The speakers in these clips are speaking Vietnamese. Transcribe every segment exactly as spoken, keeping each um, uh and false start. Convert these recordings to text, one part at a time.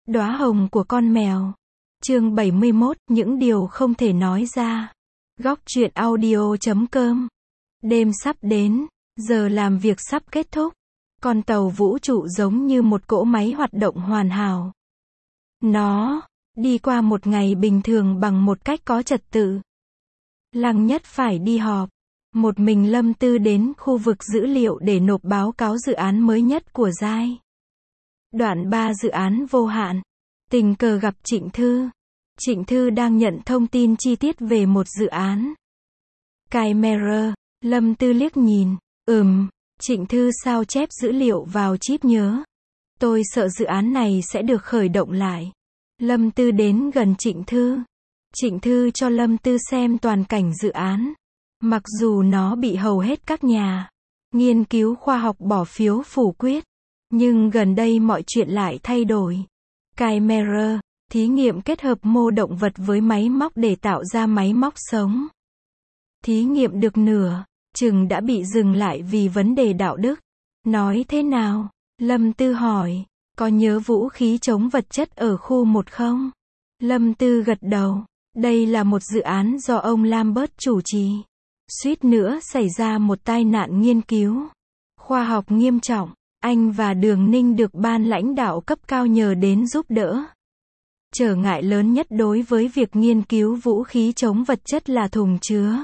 Đóa hồng của con mèo. Chương bảy mươi mốt, những điều không thể nói ra. Góc truyện audio chấm com. Đêm sắp đến, giờ làm việc sắp kết thúc. Con tàu vũ trụ giống như một cỗ máy hoạt động hoàn hảo. Nó đi qua một ngày bình thường bằng một cách có trật tự. Lăng Nhất phải đi họp. Một mình Lâm Tư đến khu vực dữ liệu để nộp báo cáo dự án mới nhất của Giai. Đoạn ba dự án vô hạn. Tình cờ gặp Trịnh Thư. Trịnh Thư đang nhận thông tin chi tiết về một dự án. Chimera. Lâm Tư liếc nhìn. Ừm, Trịnh Thư sao chép dữ liệu vào chip nhớ. Tôi sợ dự án này sẽ được khởi động lại. Lâm Tư đến gần Trịnh Thư. Trịnh Thư cho Lâm Tư xem toàn cảnh dự án. Mặc dù nó bị hầu hết các nhà nghiên cứu khoa học bỏ phiếu phủ quyết, nhưng gần đây mọi chuyện lại thay đổi. Chimera, thí nghiệm kết hợp mô động vật với máy móc để tạo ra máy móc sống. Thí nghiệm được nửa chừng đã bị dừng lại vì vấn đề đạo đức. Nói thế nào? Lâm Tư hỏi. Có nhớ vũ khí chống vật chất ở khu một không? Lâm Tư gật đầu. Đây là một dự án do ông Lambert chủ trì. Suýt nữa xảy ra một tai nạn nghiên cứu khoa học nghiêm trọng. Anh và Đường Ninh được ban lãnh đạo cấp cao nhờ đến giúp đỡ. Trở ngại lớn nhất đối với việc nghiên cứu vũ khí chống vật chất là thùng chứa.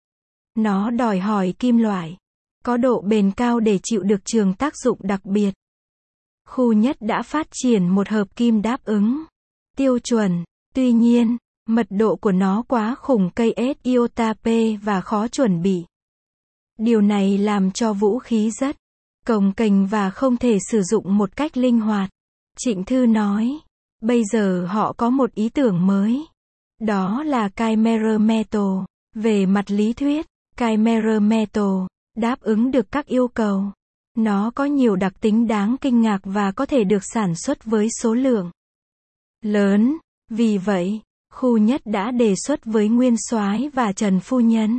Nó đòi hỏi kim loại có độ bền cao để chịu được trường tác dụng đặc biệt. Khu Nhất đã phát triển một hợp kim đáp ứng tiêu chuẩn. Tuy nhiên, mật độ của nó quá khủng cây S iota P và khó chuẩn bị. Điều này làm cho vũ khí rất cồng kềnh và không thể sử dụng một cách linh hoạt. Trịnh Thư nói, bây giờ họ có một ý tưởng mới. Đó là Chimera Metal. Về mặt lý thuyết, Chimera Metal đáp ứng được các yêu cầu. Nó có nhiều đặc tính đáng kinh ngạc và có thể được sản xuất với số lượng lớn. Vì vậy, khu Nhất đã đề xuất với Nguyên Soái và Trần Phu Nhân.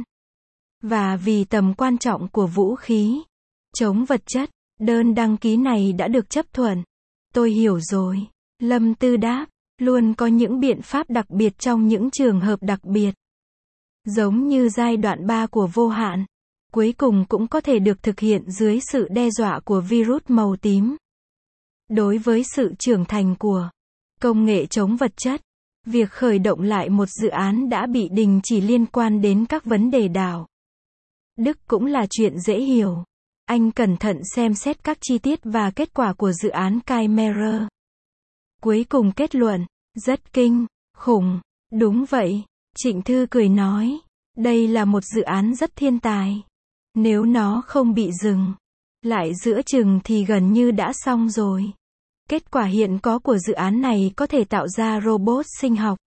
Và vì tầm quan trọng của vũ khí chống vật chất, đơn đăng ký này đã được chấp thuận. Tôi hiểu rồi. Lâm Tư đáp, luôn có những biện pháp đặc biệt trong những trường hợp đặc biệt. Giống như giai đoạn ba của vô hạn, cuối cùng cũng có thể được thực hiện dưới sự đe dọa của virus màu tím. Đối với sự trưởng thành của công nghệ chống vật chất, việc khởi động lại một dự án đã bị đình chỉ liên quan đến các vấn đề đạo đức cũng là chuyện dễ hiểu. Anh cẩn thận xem xét các chi tiết và kết quả của dự án Chimera. Cuối cùng kết luận, rất kinh khủng. Đúng vậy, Trịnh Thư cười nói. Đây là một dự án rất thiên tài. Nếu nó không bị dừng lại giữa chừng thì gần như đã xong rồi. Kết quả hiện có của dự án này có thể tạo ra robot sinh học.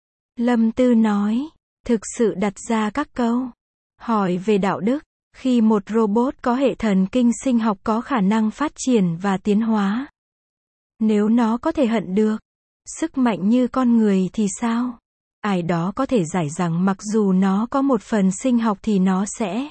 Lâm Tư nói, thực sự đặt ra các câu hỏi về đạo đức. Khi một robot có hệ thần kinh sinh học có khả năng phát triển và tiến hóa, nếu nó có thể hận được sức mạnh như con người thì sao? Ai đó có thể giải rằng mặc dù nó có một phần sinh học thì nó sẽ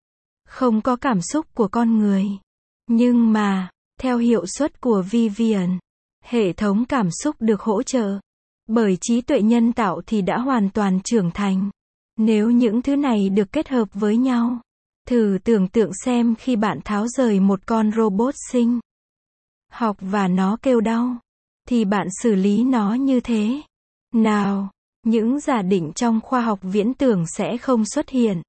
không có cảm xúc của con người. Nhưng mà, theo hiệu suất của Vivian, hệ thống cảm xúc được hỗ trợ bởi trí tuệ nhân tạo thì đã hoàn toàn trưởng thành. Nếu những thứ này được kết hợp với nhau, thử tưởng tượng xem khi bạn tháo rời một con robot sinh học và nó kêu đau, thì bạn xử lý nó như thế nào? Những giả định trong khoa học viễn tưởng sẽ không xuất hiện.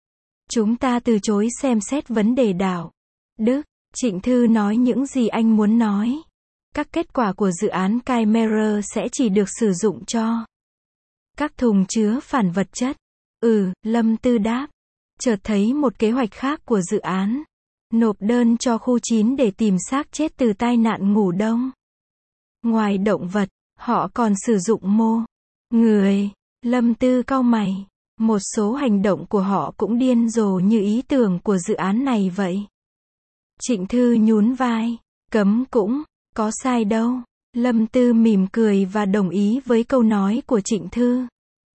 Chúng ta từ chối xem xét vấn đề đạo đức. Trịnh Thư nói những gì anh muốn nói. Các kết quả của dự án Chimera sẽ chỉ được sử dụng cho các thùng chứa phản vật chất. Ừ, Lâm Tư đáp. Chợt thấy một kế hoạch khác của dự án. Nộp đơn cho khu chín để tìm xác chết từ tai nạn ngủ đông. Ngoài động vật, họ còn sử dụng mô người. Lâm Tư cau mày. Một số hành động của họ cũng điên rồ như ý tưởng của dự án này vậy. Trịnh Thư nhún vai. Cấm cũng có sai đâu. Lâm Tư mỉm cười và đồng ý với câu nói của Trịnh Thư.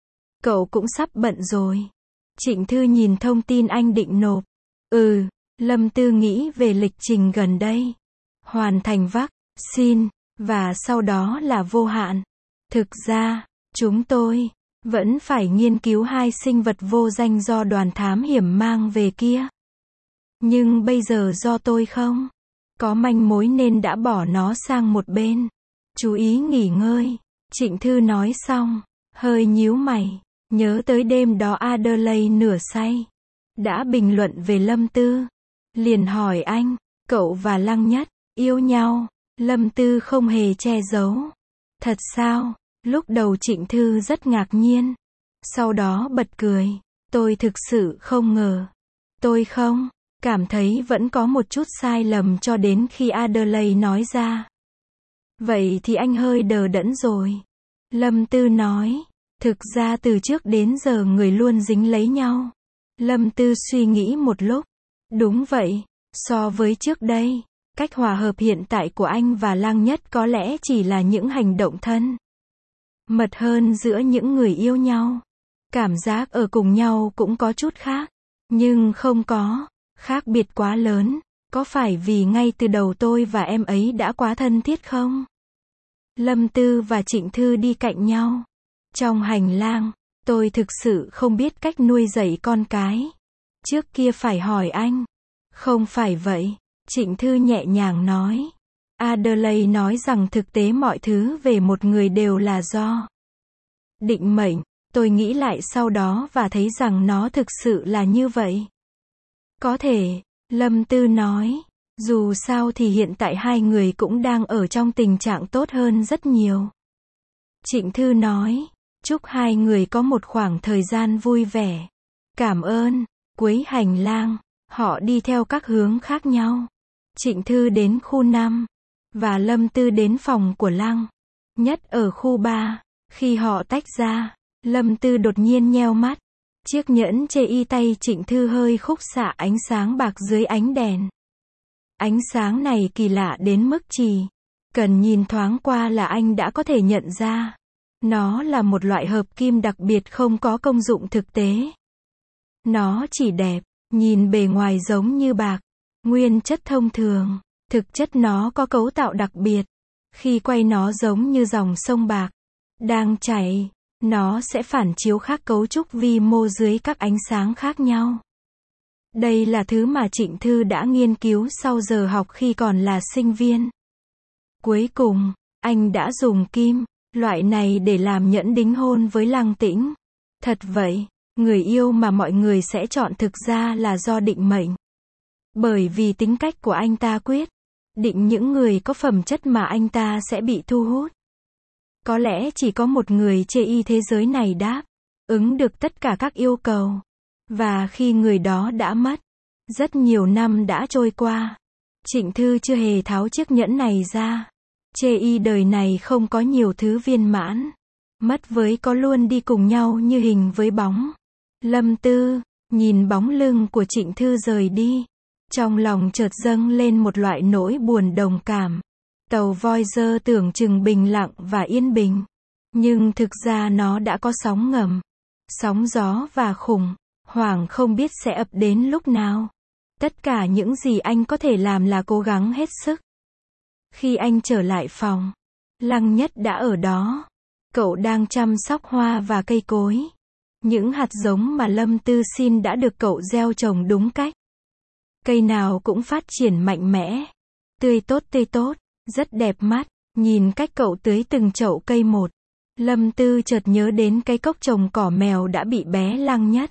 Cậu cũng sắp bận rồi. Trịnh Thư nhìn thông tin anh định nộp. Ừ, Lâm Tư nghĩ về lịch trình gần đây. Hoàn thành vaccine, và sau đó là vô hạn. Thực ra, chúng tôi vẫn phải nghiên cứu hai sinh vật vô danh do đoàn thám hiểm mang về kia. Nhưng bây giờ do tôi không có manh mối nên đã bỏ nó sang một bên. Chú ý nghỉ ngơi. Trịnh Thư nói xong, hơi nhíu mày, nhớ tới đêm đó Adelaide nửa say đã bình luận về Lâm Tư. Liền hỏi anh, cậu và Lăng Nhất yêu nhau? Lâm Tư không hề che giấu. Thật sao? Lúc đầu Trịnh Thư rất ngạc nhiên. Sau đó bật cười. Tôi thực sự không ngờ. Tôi không cảm thấy vẫn có một chút sai lầm cho đến khi Adelaide nói ra. Vậy thì anh hơi đờ đẫn rồi. Lâm Tư nói. Thực ra từ trước đến giờ người luôn dính lấy nhau. Lâm Tư suy nghĩ một lúc. Đúng vậy. So với trước đây, cách hòa hợp hiện tại của anh và Lăng Nhất có lẽ chỉ là những hành động thân mật hơn giữa những người yêu nhau. Cảm giác ở cùng nhau cũng có chút khác. Nhưng không có khác biệt quá lớn. Có phải vì ngay từ đầu tôi và em ấy đã quá thân thiết không? Lâm Tư và Trịnh Thư đi cạnh nhau. Trong hành lang, tôi thực sự không biết cách nuôi dạy con cái. Trước kia phải hỏi anh. Không phải vậy. Trịnh Thư nhẹ nhàng nói. Adelaide nói rằng thực tế mọi thứ về một người đều là do định mệnh. Tôi nghĩ lại sau đó và thấy rằng nó thực sự là như vậy. Có thể, Lâm Tư nói. Dù sao thì hiện tại hai người cũng đang ở trong tình trạng tốt hơn rất nhiều. Trịnh Thư nói. Chúc hai người có một khoảng thời gian vui vẻ. Cảm ơn. Cuối hành lang, họ đi theo các hướng khác nhau. Trịnh Thư đến khu năm, và Lâm Tư đến phòng của Lăng Nhất ở khu ba. Khi họ tách ra, Lâm Tư đột nhiên nheo mắt. Chiếc nhẫn chê y tay Trịnh Thư hơi khúc xạ ánh sáng bạc dưới ánh đèn. Ánh sáng này kỳ lạ đến mức chỉ cần nhìn thoáng qua là anh đã có thể nhận ra. Nó là một loại hợp kim đặc biệt không có công dụng thực tế. Nó chỉ đẹp, nhìn bề ngoài giống như bạc, nguyên chất thông thường. Thực chất nó có cấu tạo đặc biệt. Khi quay nó giống như dòng sông bạc đang chảy, nó sẽ phản chiếu các cấu trúc vi mô dưới các ánh sáng khác nhau. Đây là thứ mà Trịnh Thư đã nghiên cứu sau giờ học khi còn là sinh viên. Cuối cùng, anh đã dùng kim loại này để làm nhẫn đính hôn với Lăng Tĩnh. Thật vậy, người yêu mà mọi người sẽ chọn thực ra là do định mệnh. Bởi vì tính cách của anh ta quyết định những người có phẩm chất mà anh ta sẽ bị thu hút. Có lẽ chỉ có một người chê y thế giới này đáp ứng được tất cả các yêu cầu. Và khi người đó đã mất, rất nhiều năm đã trôi qua, Trịnh Thư chưa hề tháo chiếc nhẫn này ra. Chê y đời này không có nhiều thứ viên mãn. Mất với có luôn đi cùng nhau như hình với bóng. Lâm Tư nhìn bóng lưng của Trịnh Thư rời đi. Trong lòng chợt dâng lên một loại nỗi buồn đồng cảm. Tàu Voyager tưởng chừng bình lặng và yên bình. Nhưng thực ra nó đã có sóng ngầm, sóng gió và khủng hoảng không biết sẽ ập đến lúc nào. Tất cả những gì anh có thể làm là cố gắng hết sức. Khi anh trở lại phòng, Lăng Nhất đã ở đó. Cậu đang chăm sóc hoa và cây cối. Những hạt giống mà Lâm Tư xin đã được cậu gieo trồng đúng cách. Cây nào cũng phát triển mạnh mẽ, tươi tốt tươi tốt, rất đẹp mắt. Nhìn cách cậu tưới từng chậu cây một, Lâm Tư chợt nhớ đến cái cốc trồng cỏ mèo đã bị bé Lăng Nhất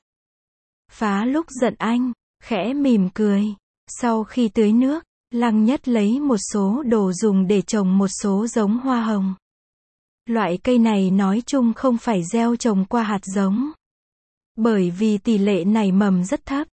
phá lúc giận anh, khẽ mỉm cười. Sau khi tưới nước, Lăng Nhất lấy một số đồ dùng để trồng một số giống hoa hồng. Loại cây này nói chung không phải gieo trồng qua hạt giống, bởi vì tỷ lệ nảy mầm rất thấp.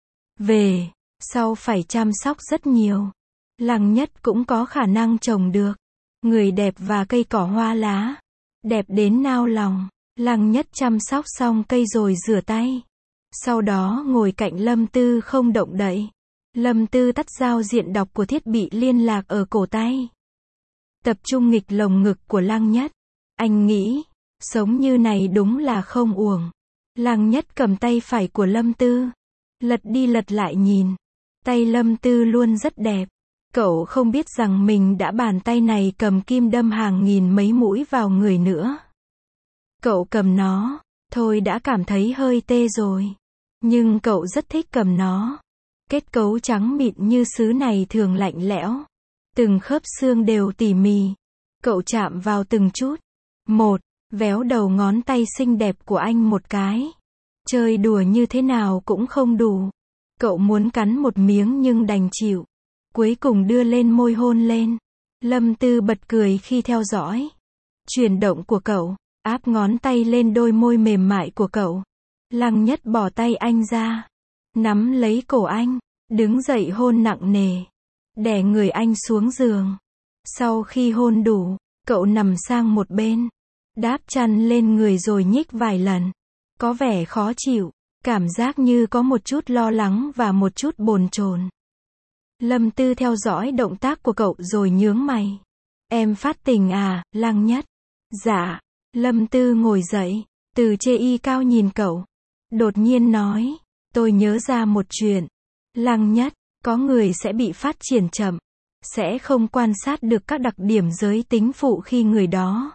Về sau phải chăm sóc rất nhiều. Lăng Nhất cũng có khả năng trồng được. Người đẹp và cây cỏ hoa lá đẹp đến nao lòng. Lăng Nhất chăm sóc xong cây rồi rửa tay. Sau đó ngồi cạnh Lâm Tư không động đậy. Lâm Tư tắt giao diện đọc của thiết bị liên lạc ở cổ tay. Tập trung nghịch lồng ngực của Lăng Nhất. Anh nghĩ, sống như này đúng là không uổng. Lăng Nhất cầm tay phải của Lâm Tư, lật đi lật lại nhìn. Tay Lâm Tư luôn rất đẹp. Cậu không biết rằng mình đã bàn tay này cầm kim đâm hàng nghìn mấy mũi vào người nữa. Cậu cầm nó, thôi đã cảm thấy hơi tê rồi. Nhưng cậu rất thích cầm nó. Kết cấu trắng mịn như sứ này thường lạnh lẽo. Từng khớp xương đều tỉ mỉ. Cậu chạm vào từng chút. Một, véo đầu ngón tay xinh đẹp của anh một cái. Chơi đùa như thế nào cũng không đủ. Cậu muốn cắn một miếng nhưng đành chịu. Cuối cùng đưa lên môi hôn lên. Lâm Tư bật cười khi theo dõi chuyển động của cậu, áp ngón tay lên đôi môi mềm mại của cậu. Lăng Nhất bỏ tay anh ra, nắm lấy cổ anh, đứng dậy hôn nặng nề, đè người anh xuống giường. Sau khi hôn đủ, cậu nằm sang một bên, đáp chăn lên người rồi nhích vài lần. Có vẻ khó chịu, cảm giác như có một chút lo lắng và một chút bồn chồn. Lâm Tư theo dõi động tác của cậu rồi nhướng mày. Em phát tình à, Lăng Nhất? Dạ. Lâm Tư ngồi dậy, từ chê y cao nhìn cậu. Đột nhiên nói, tôi nhớ ra một chuyện. Lăng Nhất, có người sẽ bị phát triển chậm, sẽ không quan sát được các đặc điểm giới tính phụ khi người đó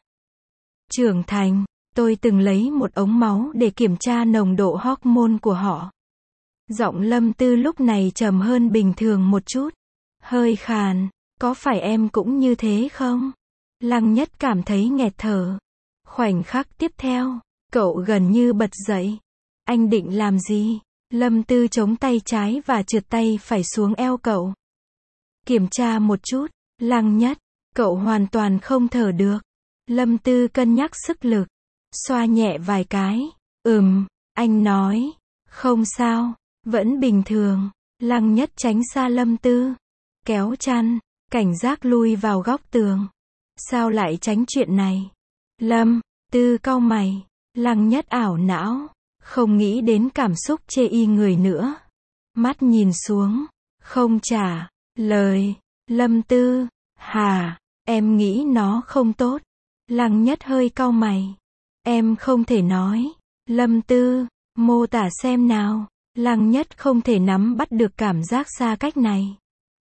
trưởng thành. Tôi từng lấy một ống máu để kiểm tra nồng độ hormone của họ. Giọng Lâm Tư lúc này trầm hơn bình thường một chút, hơi khàn. Có phải em cũng như thế không? Lăng Nhất cảm thấy nghẹt thở. Khoảnh khắc tiếp theo, cậu gần như bật dậy. Anh định làm gì? Lâm Tư chống tay trái và trượt tay phải xuống eo cậu. Kiểm tra một chút. Lăng Nhất, cậu hoàn toàn không thở được. Lâm Tư cân nhắc sức lực, xoa nhẹ vài cái. Ừm, anh nói, không sao, vẫn bình thường. Lăng Nhất tránh xa Lâm Tư, kéo chăn, cảnh giác lui vào góc tường. Sao lại tránh chuyện này? Lâm Tư cau mày. Lăng Nhất ảo não, không nghĩ đến cảm xúc chê y người nữa. Mắt nhìn xuống, không trả lời. Lâm Tư, hả, em nghĩ nó không tốt. Lăng Nhất hơi cau mày. Em không thể nói. Lâm Tư, mô tả xem nào. Lăng Nhất không thể nắm bắt được cảm giác xa cách này.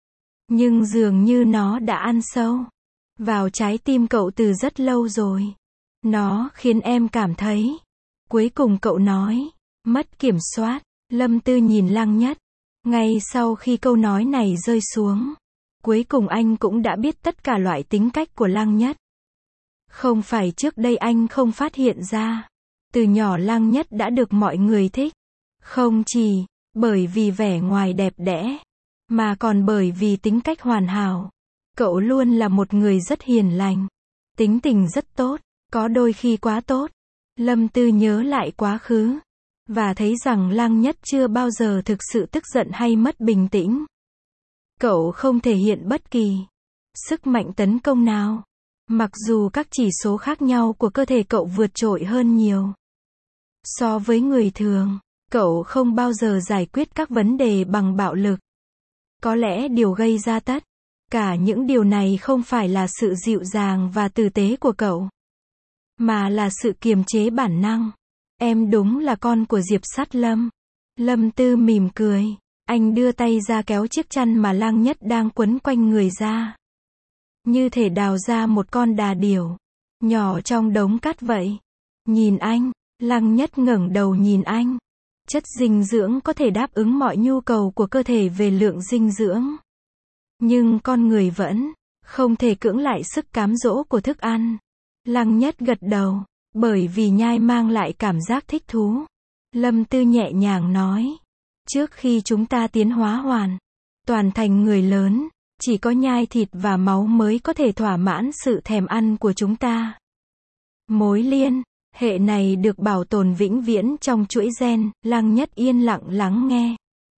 Nhưng dường như nó đã ăn sâu vào trái tim cậu từ rất lâu rồi. Nó khiến em cảm thấy. Cuối cùng cậu nói, mất kiểm soát. Lâm Tư nhìn Lăng Nhất. Ngay sau khi câu nói này rơi xuống, cuối cùng anh cũng đã biết tất cả loại tính cách của Lăng Nhất. Không phải trước đây anh không phát hiện ra. Từ nhỏ Lăng Nhất đã được mọi người thích. Không chỉ bởi vì vẻ ngoài đẹp đẽ, mà còn bởi vì tính cách hoàn hảo. Cậu luôn là một người rất hiền lành, tính tình rất tốt, có đôi khi quá tốt. Lâm Tư nhớ lại quá khứ, và thấy rằng Lăng Nhất chưa bao giờ thực sự tức giận hay mất bình tĩnh. Cậu không thể hiện bất kỳ sức mạnh tấn công nào, mặc dù các chỉ số khác nhau của cơ thể cậu vượt trội hơn nhiều so với người thường. Cậu không bao giờ giải quyết các vấn đề bằng bạo lực. Có lẽ điều gây ra tất cả những điều này không phải là sự dịu dàng và tử tế của cậu, mà là sự kiềm chế bản năng. Em đúng là con của Diệp Sát Lâm. Lâm Tư mỉm cười. Anh đưa tay ra kéo chiếc chăn mà Lăng Nhất đang quấn quanh người ra. Như thể đào ra một con đà điểu nhỏ trong đống cát vậy. Nhìn anh. Lăng Nhất ngẩng đầu nhìn anh. Chất dinh dưỡng có thể đáp ứng mọi nhu cầu của cơ thể về lượng dinh dưỡng. Nhưng con người vẫn không thể cưỡng lại sức cám dỗ của thức ăn. Lăng Nhất gật đầu, bởi vì nhai mang lại cảm giác thích thú. Lâm Tư nhẹ nhàng nói, trước khi chúng ta tiến hóa hoàn toàn thành người lớn, chỉ có nhai thịt và máu mới có thể thỏa mãn sự thèm ăn của chúng ta. Mối liên hệ này được bảo tồn vĩnh viễn trong chuỗi gen. Lăng Nhất yên lặng lắng nghe.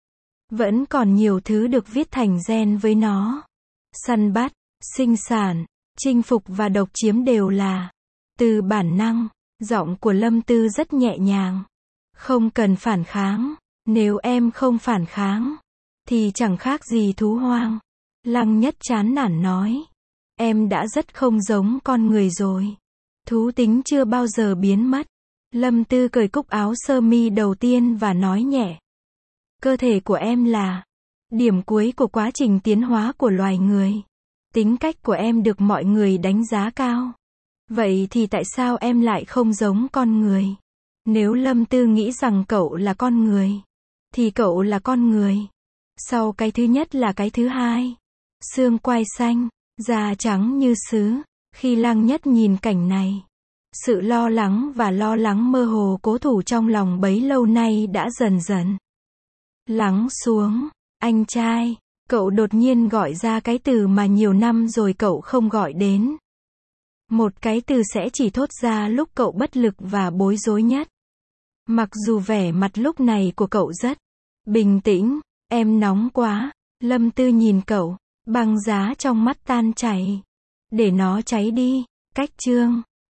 Vẫn còn nhiều thứ được viết thành gen với nó. Săn bắt, sinh sản, chinh phục và độc chiếm đều là từ bản năng. Giọng của Lâm Tư rất nhẹ nhàng. Không cần phản kháng. Nếu em không phản kháng, thì chẳng khác gì thú hoang. Lăng Nhất chán nản nói. Em đã rất không giống con người rồi. Thú tính chưa bao giờ biến mất. Lâm Tư cởi cúc áo sơ mi đầu tiên và nói nhẹ. Cơ thể của em là Điểm cuối của quá trình tiến hóa của loài người. Tính cách của em được mọi người đánh giá cao. Vậy thì tại sao em lại không giống con người? Nếu Lâm Tư nghĩ rằng cậu là con người, thì cậu là con người. Sau cái thứ nhất là cái thứ hai. Xương quai xanh, da trắng như sứ. Khi Lăng Nhất nhìn cảnh này, sự lo lắng và lo lắng mơ hồ cố thủ trong lòng bấy lâu nay đã dần dần lắng xuống. Anh trai, cậu đột nhiên gọi ra cái từ mà nhiều năm rồi cậu không gọi đến. Một cái từ sẽ chỉ thốt ra lúc cậu bất lực và bối rối nhất. Mặc dù vẻ mặt lúc này của cậu rất bình tĩnh. Em nóng quá. Lâm Tư nhìn cậu, băng giá trong mắt tan chảy. Để nó cháy đi. Cách chương